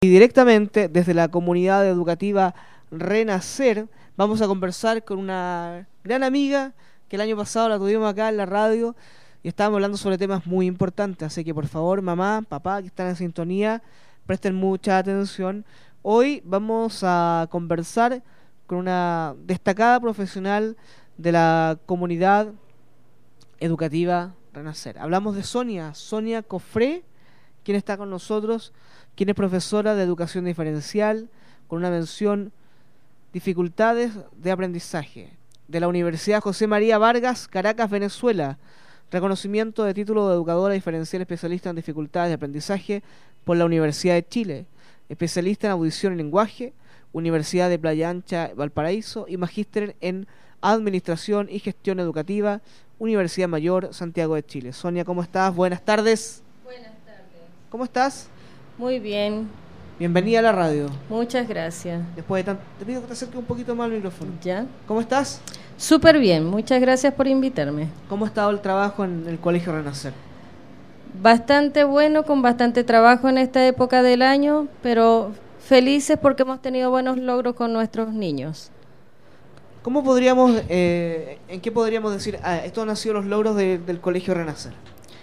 Y directamente desde la comunidad educativa Renacer vamos a conversar con una gran amiga que el año pasado la tuvimos acá en la radio y estábamos hablando sobre temas muy importantes, así que por favor mamá, papá que están en sintonía, presten mucha atención. Hoy vamos a conversar con una destacada profesional de la comunidad educativa Renacer. Hablamos de Sonia Cofré, quien está con nosotros, quien es profesora de educación diferencial con una mención dificultades de aprendizaje de la Universidad José María Vargas, Caracas, Venezuela. Reconocimiento de título de educadora diferencial especialista en dificultades de aprendizaje por la Universidad de Chile, especialista en audición y lenguaje, Universidad de Playa Ancha, Valparaíso, y magíster en administración y gestión educativa, Universidad Mayor, Santiago de Chile. Sonia, ¿cómo estás? Buenas tardes. Buenas tardes. ¿Cómo estás? Muy bien. Bienvenida a la radio. Muchas gracias. Después de tanto, te pido que te acerques un poquito más al micrófono. ¿Ya? ¿Cómo estás? Súper bien. Muchas gracias por invitarme. ¿Cómo ha estado el trabajo en el Colegio Renacer? Bastante bueno, con bastante trabajo en esta época del año, pero felices porque hemos tenido buenos logros con nuestros niños. ¿Cómo podríamos, en qué podríamos decir, estos han sido los logros del Colegio Renacer?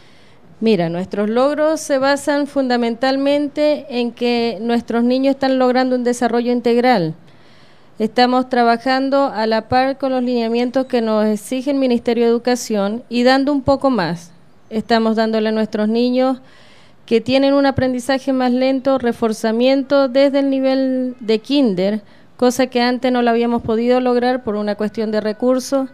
Mira, nuestros logros se basan fundamentalmente en que nuestros niños están logrando un desarrollo integral. Estamos trabajando a la par con los lineamientos que nos exige el Ministerio de Educación y dando un poco más. Estamos dándole a nuestros niños que tienen un aprendizaje más lento, reforzamiento desde el nivel de kinder, cosa que antes no lo habíamos podido lograr por una cuestión de recursos.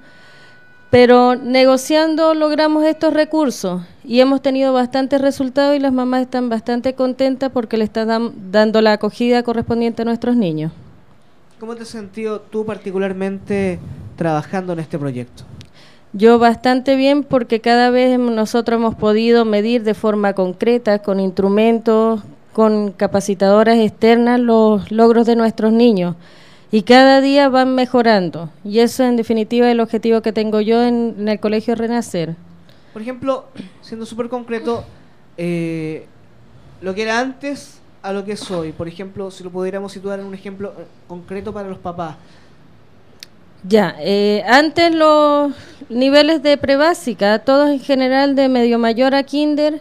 Pero negociando logramos estos recursos y hemos tenido bastantes resultados y las mamás están bastante contentas porque le están dando la acogida correspondiente a nuestros niños. ¿Cómo te has sentido tú particularmente trabajando en este proyecto? Yo bastante bien porque cada vez nosotros hemos podido medir de forma concreta, con instrumentos, con capacitadoras externas, los logros de nuestros niños. Y cada día van mejorando. Y eso, en definitiva, es el objetivo que tengo yo en el Colegio Renacer. Por ejemplo, siendo súper concreto, lo que era antes a lo que es hoy. Por ejemplo, si lo pudiéramos situar en un ejemplo concreto para los papás. Ya, antes los niveles de prebásica, todos en general de medio mayor a kinder,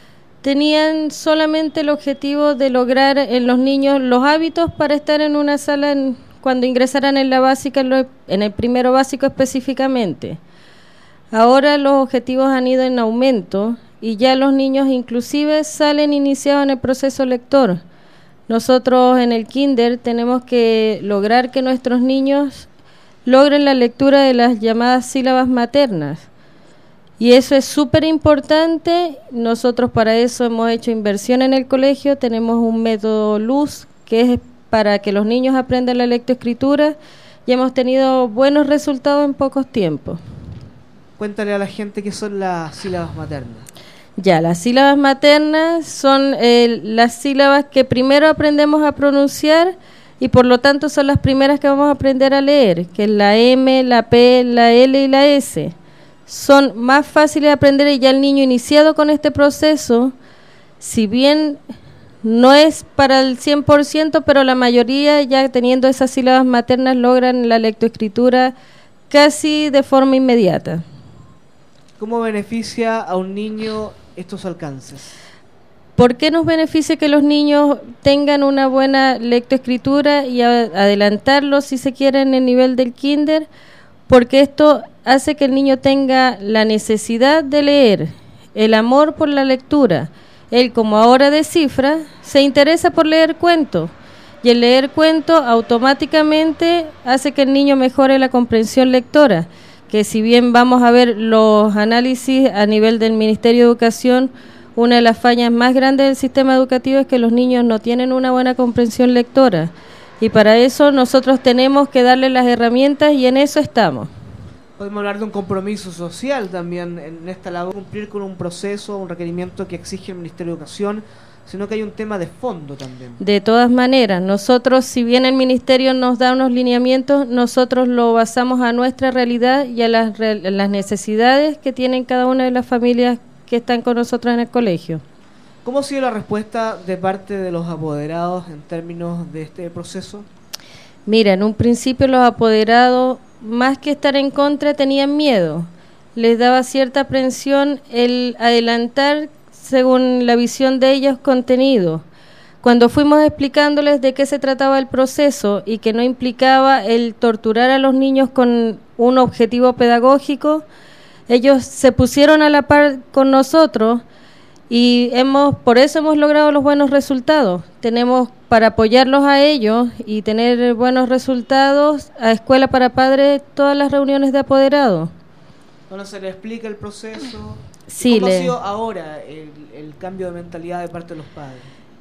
tenían solamente el objetivo de lograr en los niños los hábitos para estar en una sala cuando ingresaran en la básica, en el primero básico específicamente. Ahora los objetivos han ido en aumento y ya los niños inclusive salen iniciados en el proceso lector. Nosotros en el kinder tenemos que lograr que nuestros niños logren la lectura de las llamadas sílabas maternas. Y eso es súper importante. Nosotros para eso hemos hecho inversión en el colegio. Tenemos un método Luz que es para que los niños aprendan la lectoescritura y hemos tenido buenos resultados en pocos tiempos. Cuéntale a la gente qué son las sílabas maternas. Ya, las sílabas maternas son las sílabas que primero aprendemos a pronunciar y por lo tanto son las primeras que vamos a aprender a leer, que es la M, la P, la L y la S. Son más fáciles de aprender y ya el niño iniciado con este proceso, si bien no es para el 100%, pero la mayoría ya teniendo esas sílabas maternas logran la lectoescritura casi de forma inmediata. ¿Cómo beneficia a un niño estos alcances? ¿Por qué nos beneficia que los niños tengan una buena lectoescritura y adelantarlos, si se quiere, en el nivel del kinder? Porque esto hace que el niño tenga la necesidad de leer, el amor por la lectura. Él, como ahora descifra, se interesa por leer cuentos. Y el leer cuentos automáticamente hace que el niño mejore la comprensión lectora. Que si bien vamos a ver los análisis a nivel del Ministerio de Educación, una de las fallas más grandes del sistema educativo es que los niños no tienen una buena comprensión lectora. Y para eso nosotros tenemos que darles las herramientas y en eso estamos. Podemos hablar de un compromiso social también en esta labor, cumplir con un proceso, un requerimiento que exige el Ministerio de Educación, sino que hay un tema de fondo también. De todas maneras, nosotros, si bien el Ministerio nos da unos lineamientos, nosotros lo basamos a nuestra realidad y a las necesidades que tienen cada una de las familias que están con nosotros en el colegio. ¿Cómo ha sido la respuesta de parte de los apoderados en términos de este proceso? Mira, en un principio los apoderados, más que estar en contra, tenían miedo. Les daba cierta aprensión el adelantar, según la visión de ellos, contenido. Cuando fuimos explicándoles de qué se trataba el proceso y que no implicaba el torturar a los niños con un objetivo pedagógico, ellos se pusieron a la par con nosotros y por eso hemos logrado los buenos resultados. Tenemos para apoyarlos a ellos y tener buenos resultados a Escuela para Padres todas las reuniones de apoderados. Bueno, se le explica el proceso. Sí, ¿Cómo ha sido ahora el cambio de mentalidad de parte de los padres?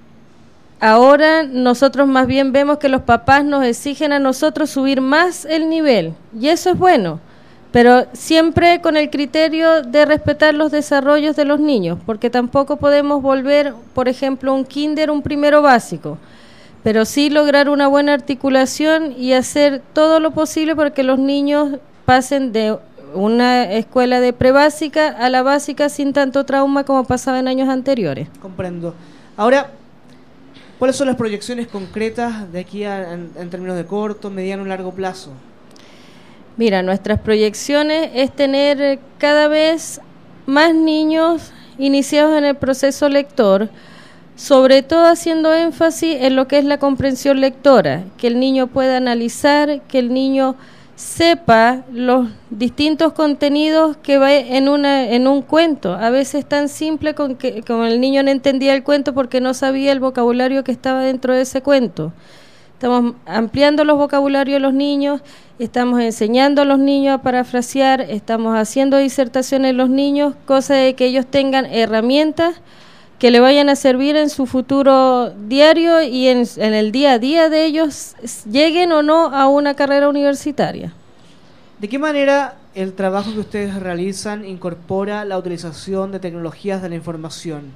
Ahora nosotros más bien vemos que los papás nos exigen a nosotros subir más el nivel, y eso es bueno, pero siempre con el criterio de respetar los desarrollos de los niños, porque tampoco podemos volver, por ejemplo, un kinder, un primero básico, pero sí lograr una buena articulación y hacer todo lo posible para que los niños pasen de una escuela de prebásica a la básica sin tanto trauma como pasaba en años anteriores. Comprendo. Ahora, ¿cuáles son las proyecciones concretas de aquí en términos de corto, mediano y largo plazo? Mira, nuestras proyecciones es tener cada vez más niños iniciados en el proceso lector, sobre todo haciendo énfasis en lo que es la comprensión lectora, que el niño pueda analizar, que el niño sepa los distintos contenidos que va en un cuento. A veces tan simple como el niño no entendía el cuento porque no sabía el vocabulario que estaba dentro de ese cuento. Estamos ampliando los vocabularios de los niños, estamos enseñando a los niños a parafrasear, estamos haciendo disertaciones en los niños, cosa de que ellos tengan herramientas que le vayan a servir en su futuro diario y en el día a día de ellos, lleguen o no a una carrera universitaria. ¿De qué manera el trabajo que ustedes realizan incorpora la utilización de tecnologías de la información?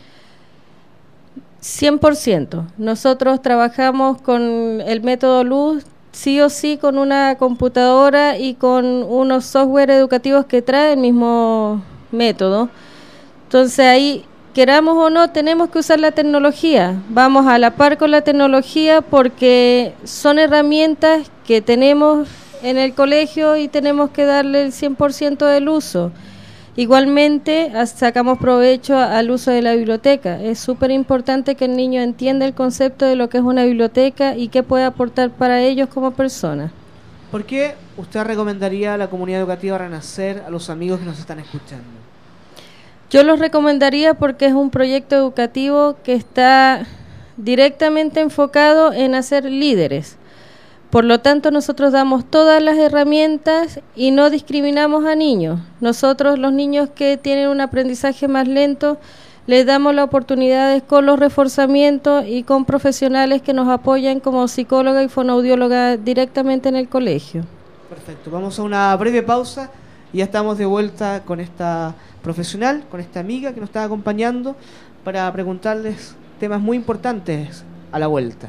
100%. Nosotros trabajamos con el método Luz, sí o sí, con una computadora y con unos software educativos que trae el mismo método. Entonces ahí, queramos o no, tenemos que usar la tecnología. Vamos a la par con la tecnología porque son herramientas que tenemos en el colegio y tenemos que darle el 100% del uso. Igualmente, sacamos provecho al uso de la biblioteca. Es súper importante que el niño entienda el concepto de lo que es una biblioteca y qué puede aportar para ellos como personas. ¿Por qué usted recomendaría a la comunidad educativa Renacer a los amigos que nos están escuchando? Yo los recomendaría porque es un proyecto educativo que está directamente enfocado en hacer líderes. Por lo tanto, nosotros damos todas las herramientas y no discriminamos a niños. Nosotros, los niños que tienen un aprendizaje más lento, les damos las oportunidades con los reforzamientos y con profesionales que nos apoyan como psicóloga y fonoaudióloga directamente en el colegio. Perfecto, vamos a una breve pausa y ya estamos de vuelta con esta profesional, con esta amiga que nos está acompañando para preguntarles temas muy importantes a la vuelta.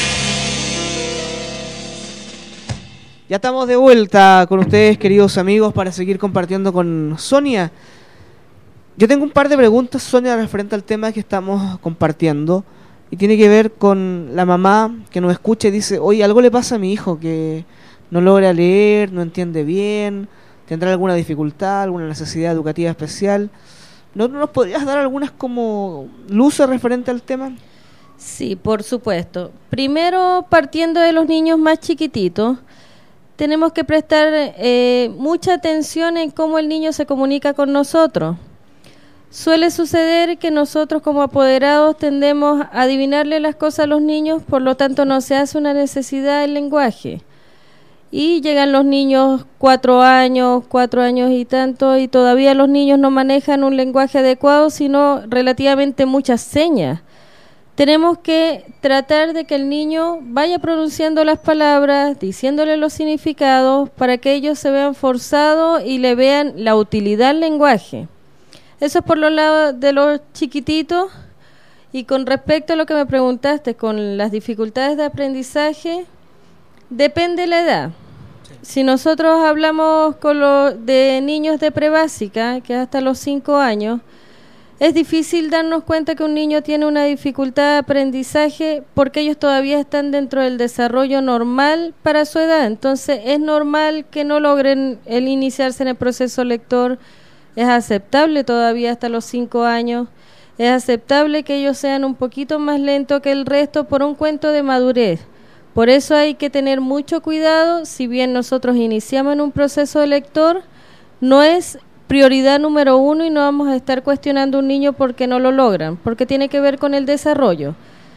Ya estamos de vuelta con ustedes, queridos amigos, para seguir compartiendo con Sonia. Yo tengo un par de preguntas, Sonia, referente al tema que estamos compartiendo, y tiene que ver con la mamá que nos escucha y dice: oye, algo le pasa a mi hijo, que no logra leer, no entiende bien, tendrá alguna dificultad, alguna necesidad educativa especial. ¿No nos podrías dar algunas como luces referente al tema? Sí, por supuesto. Primero, partiendo de los niños más chiquititos, tenemos que prestar mucha atención en cómo el niño se comunica con nosotros. Suele suceder que nosotros como apoderados tendemos a adivinarle las cosas a los niños, por lo tanto no se hace una necesidad del lenguaje. Y llegan los niños 4 años y tanto, y todavía los niños no manejan un lenguaje adecuado, sino relativamente muchas señas. Tenemos que tratar de que el niño vaya pronunciando las palabras, diciéndole los significados, para que ellos se vean forzados y le vean la utilidad del lenguaje. Eso es por los lados de los chiquititos. Y con respecto a lo que me preguntaste, con las dificultades de aprendizaje, depende de la edad. Sí. Si nosotros hablamos de niños de prebásica, que hasta los 5 años, Es difícil darnos cuenta que un niño tiene una dificultad de aprendizaje porque ellos todavía están dentro del desarrollo normal para su edad. Entonces es normal que no logren el iniciarse en el proceso lector. Es aceptable todavía hasta los 5 años. Es aceptable que ellos sean un poquito más lentos que el resto por un cuento de madurez. Por eso hay que tener mucho cuidado. Si bien nosotros iniciamos en un proceso de lector, no es prioridad número 1 y no vamos a estar cuestionando a un niño porque no lo logran, porque tiene que ver con el desarrollo.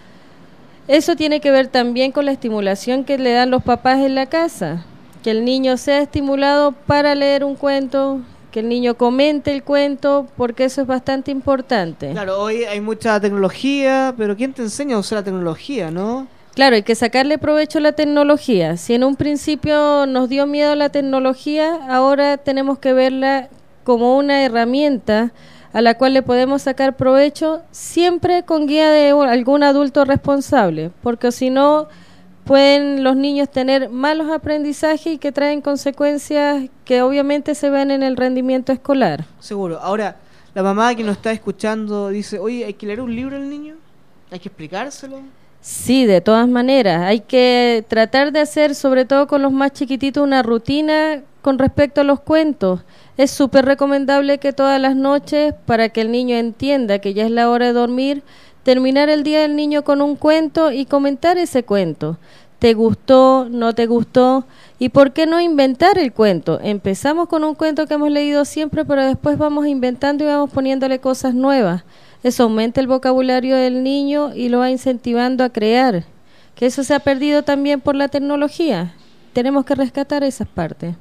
Eso tiene que ver también con la estimulación que le dan los papás en la casa, que el niño sea estimulado para leer un cuento, que el niño comente el cuento, porque eso es bastante importante. Claro, hoy hay mucha tecnología, pero ¿quién te enseña a usar la tecnología, no? Claro, hay que sacarle provecho a la tecnología. Si en un principio nos dio miedo la tecnología, ahora tenemos que verla como una herramienta a la cual le podemos sacar provecho, siempre con guía de algún adulto responsable, porque si no pueden los niños tener malos aprendizajes y que traen consecuencias que obviamente se ven en el rendimiento escolar. Seguro. Ahora, la mamá que nos está escuchando dice, oye, ¿hay que leer un libro al niño? ¿Hay que explicárselo? Sí, de todas maneras, hay que tratar de hacer, sobre todo con los más chiquititos, una rutina con respecto a los cuentos. Es súper recomendable que todas las noches, para que el niño entienda que ya es la hora de dormir, terminar el día del niño con un cuento y comentar ese cuento. ¿Te gustó? ¿No te gustó? ¿Y por qué no inventar el cuento? Empezamos con un cuento que hemos leído siempre, pero después vamos inventando y vamos poniéndole cosas nuevas. Eso aumenta el vocabulario del niño y lo va incentivando a crear. Que eso se ha perdido también por la tecnología. Tenemos que rescatar esas partes.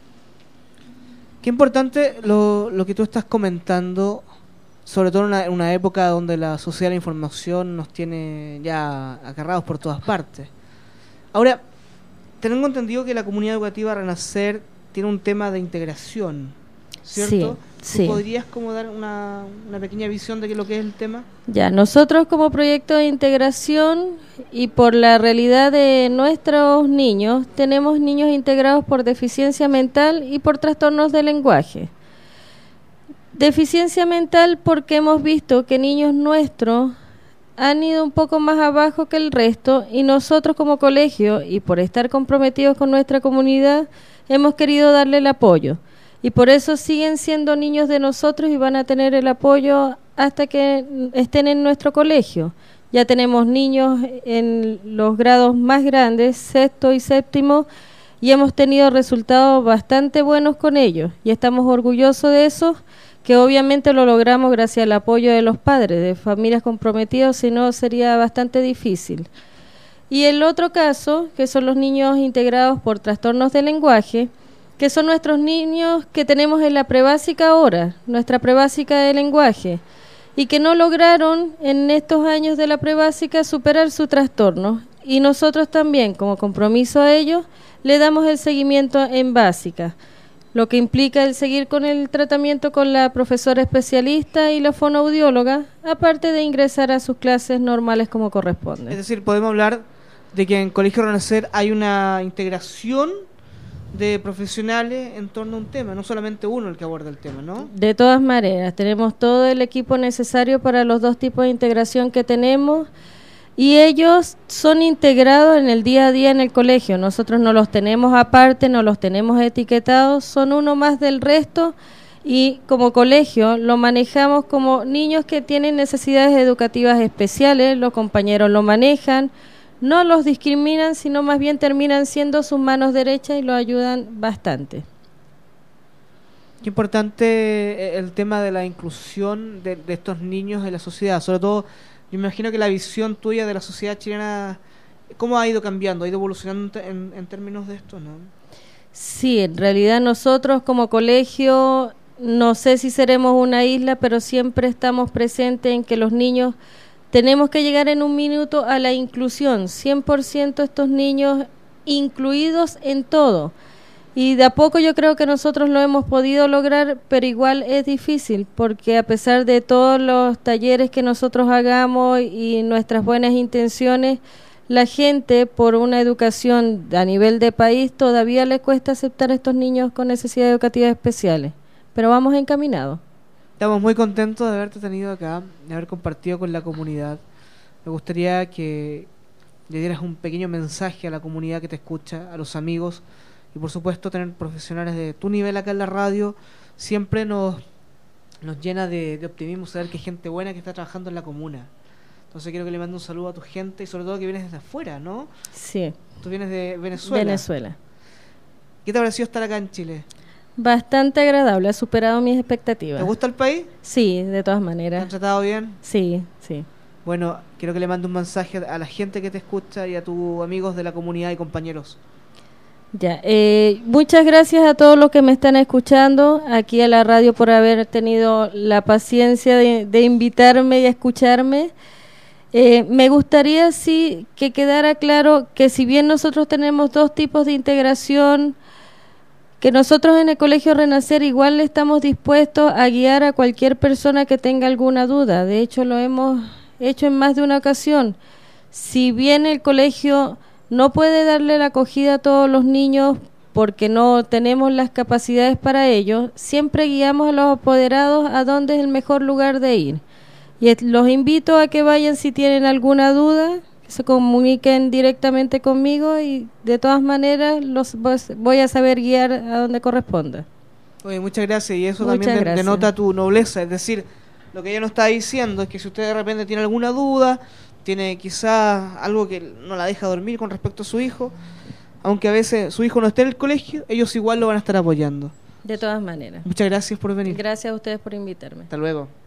Qué importante lo que tú estás comentando, sobre todo en una época donde la sociedad de la información nos tiene ya agarrados por todas partes. Ahora, tengo entendido que la comunidad educativa Renacer tiene un tema de integración, ¿cierto? Sí. ¿Podrías como dar una pequeña visión de lo que es el tema? Ya, nosotros como proyecto de integración y por la realidad de nuestros niños, tenemos niños integrados por deficiencia mental y por trastornos de lenguaje. Deficiencia mental porque hemos visto que niños nuestros han ido un poco más abajo que el resto y nosotros como colegio y por estar comprometidos con nuestra comunidad hemos querido darle el apoyo. Y por eso siguen siendo niños de nosotros y van a tener el apoyo hasta que estén en nuestro colegio. Ya tenemos niños en los grados más grandes, 6º y 7º, y hemos tenido resultados bastante buenos con ellos. Y estamos orgullosos de eso, que obviamente lo logramos gracias al apoyo de los padres, de familias comprometidas, si no sería bastante difícil. Y el otro caso, que son los niños integrados por trastornos de lenguaje, que son nuestros niños que tenemos en la prebásica ahora, nuestra prebásica de lenguaje, y que no lograron en estos años de la prebásica superar su trastorno. Y nosotros también, como compromiso a ellos, le damos el seguimiento en básica, lo que implica el seguir con el tratamiento con la profesora especialista y la fonoaudióloga, aparte de ingresar a sus clases normales como corresponde. Es decir, podemos hablar de que en Colegio Renacer hay una integración de profesionales en torno a un tema, no solamente uno el que aborda el tema, ¿no? De todas maneras, tenemos todo el equipo necesario para los dos tipos de integración que tenemos y ellos son integrados en el día a día en el colegio. Nosotros no los tenemos aparte, no los tenemos etiquetados, son uno más del resto y como colegio lo manejamos como niños que tienen necesidades educativas especiales, los compañeros lo manejan, no los discriminan, sino más bien terminan siendo sus manos derechas y lo ayudan bastante. Qué importante el tema de la inclusión de estos niños en la sociedad. Sobre todo, yo me imagino que la visión tuya de la sociedad chilena, ¿cómo ha ido cambiando? ¿Ha ido evolucionando en términos de esto, no? Sí, en realidad nosotros como colegio, no sé si seremos una isla, pero siempre estamos presentes en que los niños tenemos que llegar en un minuto a la inclusión, 100% estos niños incluidos en todo. Y de a poco yo creo que nosotros lo hemos podido lograr, pero igual es difícil, porque a pesar de todos los talleres que nosotros hagamos y nuestras buenas intenciones, la gente, por una educación a nivel de país, todavía le cuesta aceptar a estos niños con necesidades educativas especiales. Pero vamos encaminados. Estamos muy contentos de haberte tenido acá, de haber compartido con la comunidad. Me gustaría que le dieras un pequeño mensaje a la comunidad que te escucha, a los amigos, y por supuesto tener profesionales de tu nivel acá en la radio siempre nos llena de optimismo saber que hay gente buena que está trabajando en la comuna. Entonces quiero que le mande un saludo a tu gente y sobre todo que vienes desde afuera, ¿no? Sí. Tú vienes de Venezuela. Venezuela. ¿Qué te ha parecido estar acá en Chile? Bastante agradable, ha superado mis expectativas. ¿Te gusta el país? Sí, de todas ¿Te maneras. han tratado bien? Sí, sí. Bueno, quiero que le mande un mensaje a la gente que te escucha y a tus amigos de la comunidad y compañeros. Ya, muchas gracias a todos los que me están escuchando aquí a la radio por haber tenido la paciencia de invitarme y escucharme. Me gustaría sí que quedara claro que si bien nosotros tenemos dos tipos de integración, que nosotros en el Colegio Renacer igual estamos dispuestos a guiar a cualquier persona que tenga alguna duda. De hecho, lo hemos hecho en más de una ocasión. Si bien el colegio no puede darle la acogida a todos los niños porque no tenemos las capacidades para ello, siempre guiamos a los apoderados a dónde es el mejor lugar de ir. Y los invito a que vayan si tienen alguna duda, que se comuniquen directamente conmigo y de todas maneras los voy a saber guiar a donde corresponda. Oye, muchas gracias, y eso Muchas también gracias. denota tu nobleza, es decir, lo que ella nos está diciendo es que si usted de repente tiene alguna duda, tiene quizás algo que no la deja dormir con respecto a su hijo, aunque a veces su hijo no esté en el colegio, ellos igual lo van a estar apoyando. De todas maneras. Muchas gracias por venir. Gracias a ustedes por invitarme. Hasta luego.